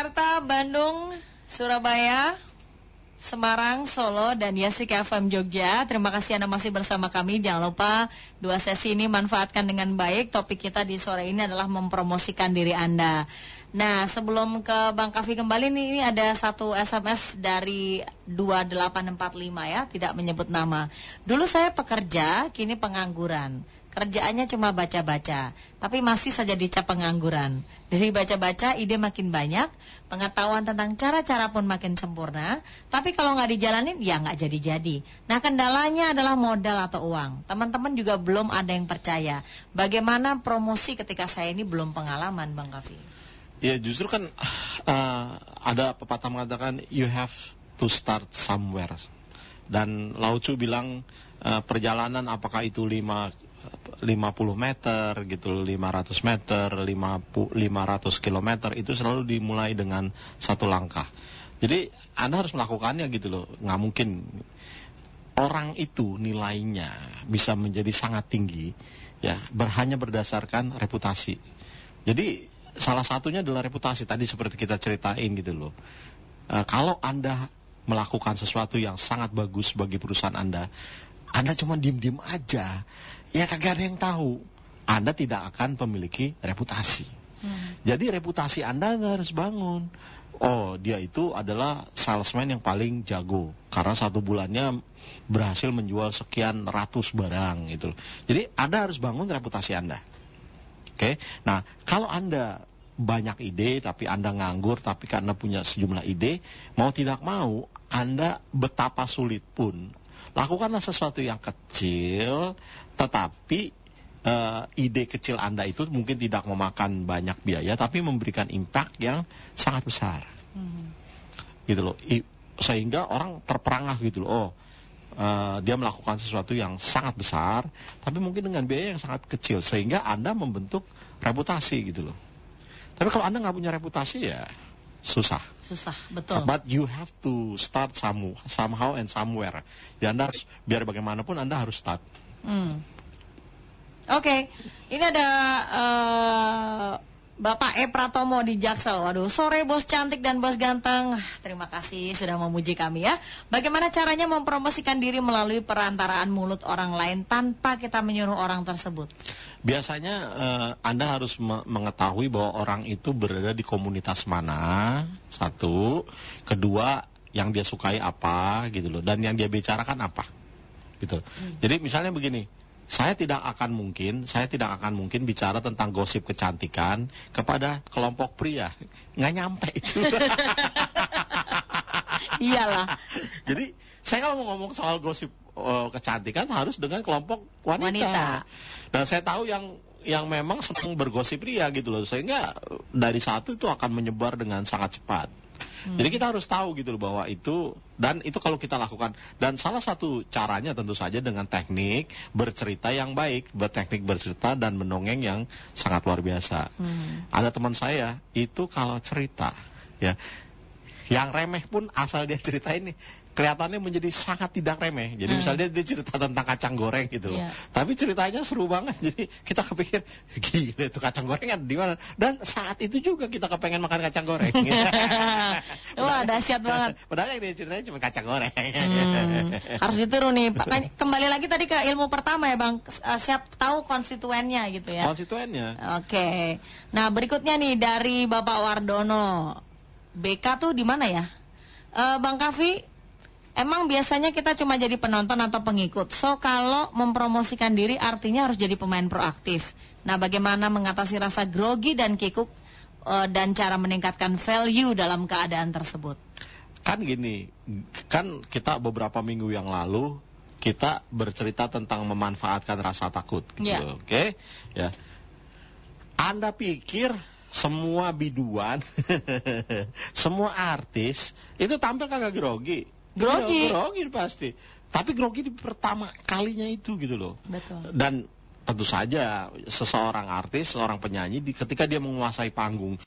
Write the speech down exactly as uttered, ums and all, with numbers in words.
Jakarta, Bandung, Surabaya, Semarang, Solo, dan Yasik F M Jogja. Terima kasih Anda masih bersama kami. Jangan lupa dua sesi ini manfaatkan dengan baik. Topik kita di sore ini adalah mempromosikan diri Anda. Nah, sebelum ke Bang Kavi kembali nih, ini ada satu S M S dari dua delapan empat lima ya, tidak menyebut nama. Dulu saya pekerja, kini pengangguran. Kerjaannya cuma baca-baca, tapi masih saja dicap pengangguran. Dari baca-baca, ide makin banyak, pengetahuan tentang cara-cara pun makin sempurna, tapi kalau nggak dijalanin, ya nggak jadi-jadi. Nah, kendalanya adalah modal atau uang. Teman-teman juga belum ada yang percaya. Bagaimana promosi ketika saya ini belum pengalaman, Bang Kavi? Ya, justru kan uh, ada pepatah mengatakan, you have to start somewhere. Dan Lao Tzu bilang, uh, perjalanan apakah itu lima lima puluh meter gitu, lima ratus meter, lima ratus kilometer, itu selalu dimulai dengan satu langkah. Jadi Anda harus melakukannya gitu loh. Nggak mungkin orang itu nilainya bisa menjadi sangat tinggi ya ber, hanya berdasarkan reputasi. Jadi salah satunya adalah reputasi, tadi seperti kita ceritain gitu loh. E, kalau Anda melakukan sesuatu yang sangat bagus bagi perusahaan Anda, Anda cuma diem-diem aja, ya kagak ada yang tahu, Anda tidak akan memiliki reputasi. Hmm. Jadi reputasi Anda harus bangun. Oh, dia itu adalah salesman yang paling jago, karena satu bulannya berhasil menjual sekian ratus barang gitu. Jadi Anda harus bangun reputasi Anda. Oke, okay? Nah kalau Anda banyak ide tapi Anda nganggur, tapi karena punya sejumlah ide, mau tidak mau Anda betapa sulit pun, lakukanlah sesuatu yang kecil, tetapi uh, ide kecil Anda itu mungkin tidak memakan banyak biaya, tapi memberikan impact yang sangat besar. Hmm. Gitu loh. I, sehingga orang terperangah gitu loh. Oh, uh, dia melakukan sesuatu yang sangat besar, tapi mungkin dengan biaya yang sangat kecil, sehingga Anda membentuk reputasi gitu loh. Tapi kalau Anda nggak punya reputasi ya susah. Susah, betul. But you have to start some, somehow and somewhere. Ya Anda harus, biar bagaimanapun Anda harus start. Hmm. Oke, okay. Ini ada uh, Bapak E Pratomo di Jaksel. Waduh, sore bos cantik dan bos ganteng. Terima kasih sudah memuji kami ya. Bagaimana caranya mempromosikan diri melalui perantaraan mulut orang lain tanpa kita menyuruh orang tersebut? Biasanya uh, Anda harus me- mengetahui bahwa orang itu berada di komunitas mana, satu. Kedua, yang dia sukai apa gitu loh, dan yang dia bicarakan apa gitu. Hmm. Jadi misalnya begini, saya tidak akan mungkin, saya tidak akan mungkin bicara tentang gosip kecantikan kepada kelompok pria, nggak nyampe itu. Iyalah. Jadi saya kalau mau ngomong soal gosip uh, kecantikan harus dengan kelompok wanita. wanita. Dan saya tahu yang yang memang senang bergosip pria gitu loh, sehingga dari satu itu akan menyebar dengan sangat cepat. Hmm. Jadi kita harus tahu gitu loh bahwa itu, dan itu kalau kita lakukan, dan salah satu caranya tentu saja dengan teknik bercerita yang baik, berteknik bercerita dan mendongeng yang sangat luar biasa. Hmm. Ada teman saya itu kalau cerita ya, yang remeh pun asal dia cerita ini kelihatannya menjadi sangat tidak remeh. Jadi hmm. misalnya dia cerita tentang kacang goreng gitu loh. Yeah. Tapi ceritanya seru banget. Jadi kita kepikir, gila itu kacang goreng ada di mana? Dan saat itu juga kita kepengen makan kacang goreng. Wah, dahsyat banget. Padahal yang dia ceritanya cuma kacang goreng. Hmm, harus ditiru nih. Kembali lagi tadi ke ilmu pertama ya Bang. Siap tahu konstituennya gitu ya. Konstituennya. Oke. Okay. Nah berikutnya nih dari Bapak Wardono. B K tuh di mana ya? Uh, Bang Kavi, emang biasanya kita cuma jadi penonton atau pengikut. So kalau mempromosikan diri artinya harus jadi pemain proaktif. Nah bagaimana mengatasi rasa grogi dan kikuk uh, dan cara meningkatkan value dalam keadaan tersebut? Kan gini, kan kita beberapa minggu yang lalu kita bercerita tentang memanfaatkan rasa takut gitu. Yeah. Oke okay? Ya. Anda pikir semua biduan, semua artis itu tampil kagak grogi? Grogi. Grogi pasti. Tapi grogi di pertama kalinya itu gitu loh. Betul. Dan tentu saja seseorang artis, seorang penyanyi, ketika dia menguasai panggung,